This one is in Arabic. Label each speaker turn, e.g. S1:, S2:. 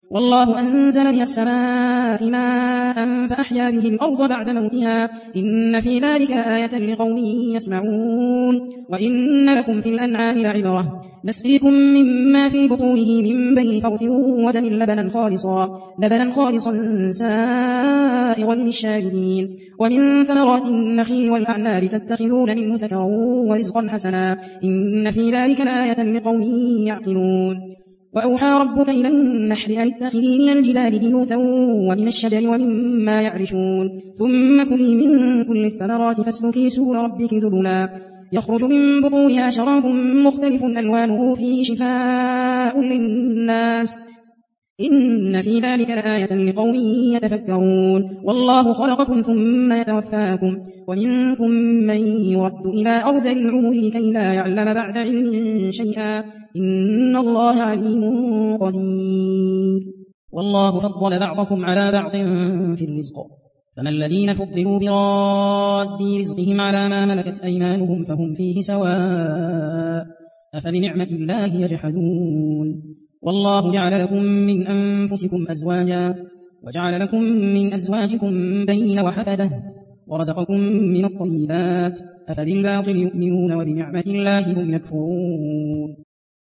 S1: والله أنزل من السماء ماء فأحيا به الأرض بعد موتها إن في ذلك آية لقوم يسمعون وإن لكم في الأنعام لعبرة نسقيكم مما في بطونه من بين فرث ودم لبنا خالصا سائغا للشاربين ومن ثمرات النخيل والأعناب تتخذون منه سكرا ورزقا حسنا إن في ذلك آية لقوم يعقلون وأوحى ربك إلى النحل أن اتخذي من الجبال بيوتا ومن الشجر ومما يعرشون ثم كلي من كل الثمرات فاسلكي سبل ربك ذللا يخرج من بطونها شراب مختلف ألوانه فيه شفاء للناس إن في ذلك لآية لقوم يتفكرون والله خلقكم ثم يتوفاكم ومنكم من يرد إلى أرذل العمر لكي لا يعلم بعد علم شيئا إن الله عليم قدير والله فضل بعضكم على بعض في الرزق فما الذين فضلوا براد رزقهم على ما ملكت أيمانهم فهم فيه سواء أفبنعمة الله يجحدون والله جعل لكم من أنفسكم أزواجا وجعل لكم من أزواجكم بنين وحفدة ورزقكم من الطيبات أفبالباطل يؤمنون وبنعمة الله هم يكفرون